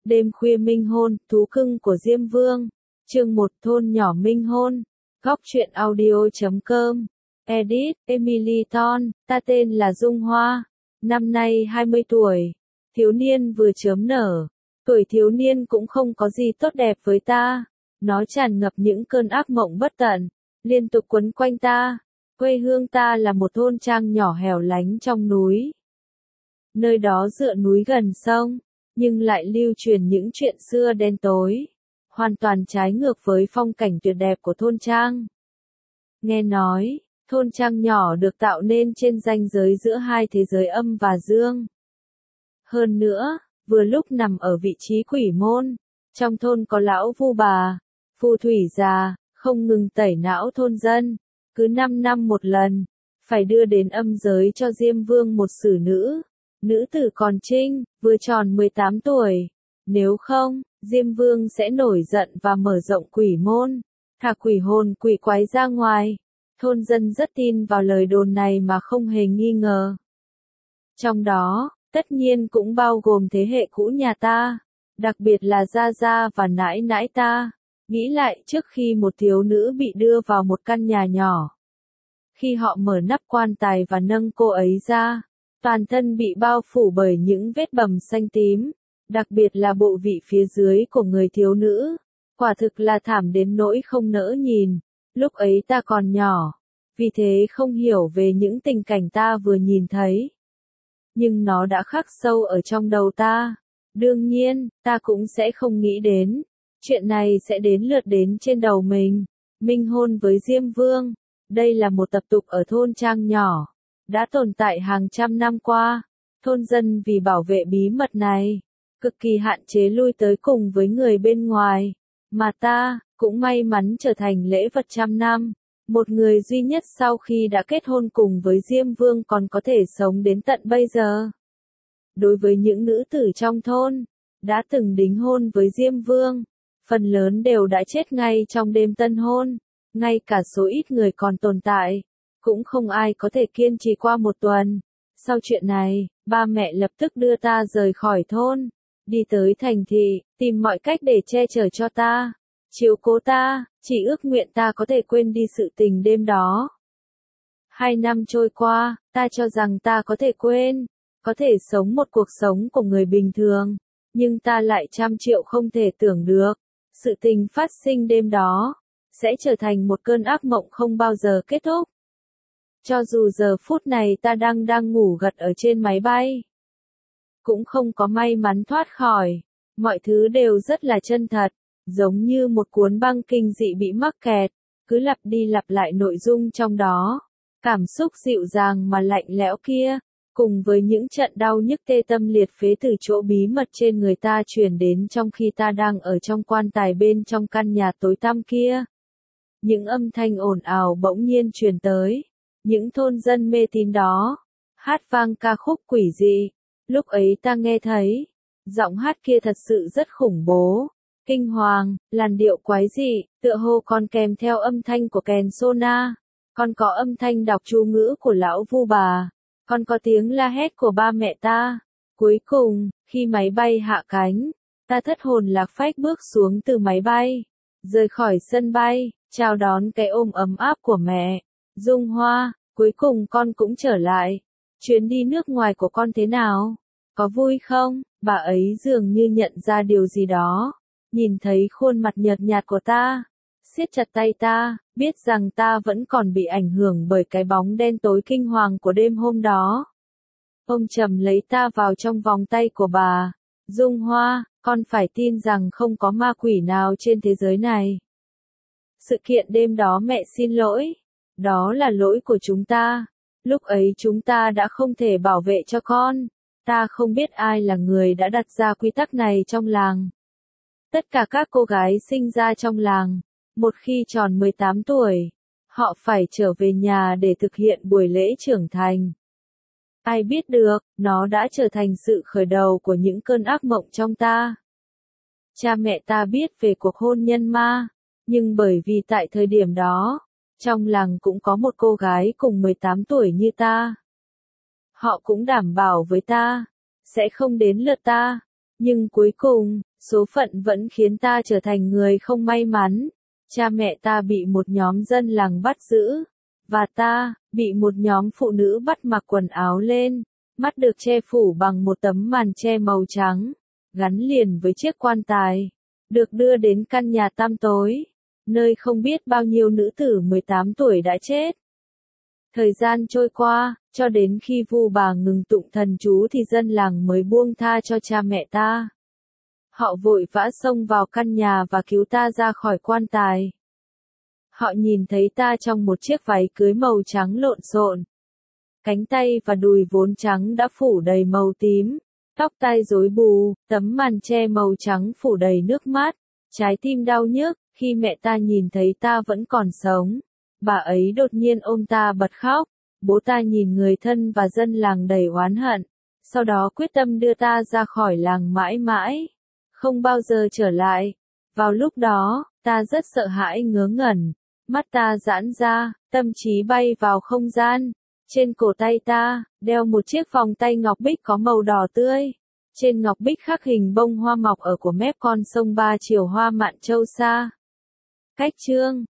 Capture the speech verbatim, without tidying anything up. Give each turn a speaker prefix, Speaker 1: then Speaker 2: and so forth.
Speaker 1: Đêm khuya minh hôn, thú cưng của Diêm Vương. Chương một thôn nhỏ minh hôn. Góc truyện audio chấm com. Edit, Emily Thon, ta tên là Dung Hoa. Năm nay hai mươi tuổi. Thiếu niên vừa chớm nở. Tuổi thiếu niên cũng không có gì tốt đẹp với ta. Nó tràn ngập những cơn ác mộng bất tận, liên tục quấn quanh ta. Quê hương ta là một thôn trang nhỏ hẻo lánh trong núi. Nơi đó dựa núi gần sông, nhưng lại lưu truyền những chuyện xưa đen tối, hoàn toàn trái ngược với phong cảnh tuyệt đẹp của thôn trang. Nghe nói, thôn trang nhỏ được tạo nên trên ranh giới giữa hai thế giới âm và dương. Hơn nữa, vừa lúc nằm ở vị trí quỷ môn, trong thôn có lão vu bà, phù thủy già, không ngừng tẩy não thôn dân, cứ năm năm một lần, phải đưa đến âm giới cho Diêm Vương một xử nữ. Nữ tử còn trinh, vừa tròn mười tám tuổi. Nếu không, Diêm Vương sẽ nổi giận và mở rộng quỷ môn, thả quỷ hồn quỷ quái ra ngoài. Thôn dân rất tin vào lời đồn này mà không hề nghi ngờ. Trong đó, tất nhiên cũng bao gồm thế hệ cũ nhà ta, đặc biệt là gia gia và nãi nãi ta. Nghĩ lại trước khi một thiếu nữ bị đưa vào một căn nhà nhỏ. Khi họ mở nắp quan tài và nâng cô ấy ra, toàn thân bị bao phủ bởi những vết bầm xanh tím, đặc biệt là bộ vị phía dưới của người thiếu nữ. Quả thực là thảm đến nỗi không nỡ nhìn. Lúc ấy ta còn nhỏ, vì thế không hiểu về những tình cảnh ta vừa nhìn thấy. Nhưng nó đã khắc sâu ở trong đầu ta. Đương nhiên, ta cũng sẽ không nghĩ đến chuyện này sẽ đến lượt đến trên đầu mình. Minh hôn với Diêm Vương. Đây là một tập tục ở thôn trang nhỏ, đã tồn tại hàng trăm năm qua. Thôn dân vì bảo vệ bí mật này, cực kỳ hạn chế lui tới cùng với người bên ngoài. Mà ta, cũng may mắn trở thành lễ vật trăm năm. Một người duy nhất sau khi đã kết hôn cùng với Diêm Vương còn có thể sống đến tận bây giờ. Đối với những nữ tử trong thôn, đã từng đính hôn với Diêm Vương, phần lớn đều đã chết ngay trong đêm tân hôn. Ngay cả số ít người còn tồn tại, cũng không ai có thể kiên trì qua một tuần. Sau chuyện này, ba mẹ lập tức đưa ta rời khỏi thôn, đi tới thành thị, tìm mọi cách để che chở cho ta, chiếu cố ta, chỉ ước nguyện ta có thể quên đi sự tình đêm đó. Hai năm trôi qua, ta cho rằng ta có thể quên, có thể sống một cuộc sống của người bình thường, nhưng ta lại trăm triệu không thể tưởng được, sự tình phát sinh đêm đó sẽ trở thành một cơn ác mộng không bao giờ kết thúc. Cho dù giờ phút này ta đang đang ngủ gật ở trên máy bay, cũng không có may mắn thoát khỏi. Mọi thứ đều rất là chân thật, giống như một cuốn băng kinh dị bị mắc kẹt, cứ lặp đi lặp lại nội dung trong đó. Cảm xúc dịu dàng mà lạnh lẽo kia, cùng với những trận đau nhức tê tâm liệt phế từ chỗ bí mật trên người ta truyền đến trong khi ta đang ở trong quan tài bên trong căn nhà tối tăm kia. Những âm thanh ồn ào bỗng nhiên truyền tới. Những thôn dân mê tín đó hát vang ca khúc quỷ dị. Lúc ấy ta nghe thấy, giọng hát kia thật sự rất khủng bố, kinh hoàng, làn điệu quái dị, tựa hồ còn kèm theo âm thanh của kèn sona, còn có âm thanh đọc chú ngữ của lão vu bà, còn có tiếng la hét của ba mẹ ta. Cuối cùng, khi máy bay hạ cánh, ta thất hồn lạc phách bước xuống từ máy bay, rời khỏi sân bay, chào đón cái ôm ấm áp của mẹ. Dung Hoa, cuối cùng con cũng trở lại. Chuyến đi nước ngoài của con thế nào? Có vui không? Bà ấy dường như nhận ra điều gì đó. Nhìn thấy khuôn mặt nhợt nhạt của ta, siết chặt tay ta, biết rằng ta vẫn còn bị ảnh hưởng bởi cái bóng đen tối kinh hoàng của đêm hôm đó. Ông trầm lấy ta vào trong vòng tay của bà. Dung Hoa, con phải tin rằng không có ma quỷ nào trên thế giới này. Sự kiện đêm đó mẹ xin lỗi. Đó là lỗi của chúng ta. Lúc ấy chúng ta đã không thể bảo vệ cho con. Ta không biết ai là người đã đặt ra quy tắc này trong làng. Tất cả các cô gái sinh ra trong làng, một khi tròn mười tám tuổi, họ phải trở về nhà để thực hiện buổi lễ trưởng thành. Ai biết được, nó đã trở thành sự khởi đầu của những cơn ác mộng trong ta. Cha mẹ ta biết về cuộc hôn nhân ma, nhưng bởi vì tại thời điểm đó, trong làng cũng có một cô gái cùng mười tám tuổi như ta. Họ cũng đảm bảo với ta, sẽ không đến lượt ta. Nhưng cuối cùng, Số phận vẫn khiến ta trở thành người không may mắn. Cha mẹ ta bị một nhóm dân làng bắt giữ, và ta, bị một nhóm phụ nữ bắt mặc quần áo lên, mắt được che phủ bằng một tấm màn che màu trắng, gắn liền với chiếc quan tài, được đưa đến căn nhà tăm tối, nơi không biết bao nhiêu nữ tử mười tám tuổi đã chết. Thời gian trôi qua, cho đến khi Vu Bà ngừng tụng thần chú thì dân làng mới buông tha cho cha mẹ ta. Họ vội vã xông vào căn nhà và cứu ta ra khỏi quan tài. Họ nhìn thấy ta trong một chiếc váy cưới màu trắng lộn xộn. Cánh tay và đùi vốn trắng đã phủ đầy màu tím, tóc tai rối bù, tấm màn che màu trắng phủ đầy nước mắt. Trái tim đau nhức, khi mẹ ta nhìn thấy ta vẫn còn sống. Bà ấy đột nhiên ôm ta bật khóc. Bố ta nhìn người thân và dân làng đầy oán hận. Sau đó quyết tâm đưa ta ra khỏi làng mãi mãi, không bao giờ trở lại. Vào lúc đó, ta rất sợ hãi ngớ ngẩn. Mắt ta giãn ra, tâm trí bay vào không gian. Trên cổ tay ta, đeo một chiếc vòng tay ngọc bích có màu đỏ tươi. Trên ngọc bích khắc hình bông hoa mọc ở của mép con sông Ba Triều Hoa Mạn Châu Sa. Cách chương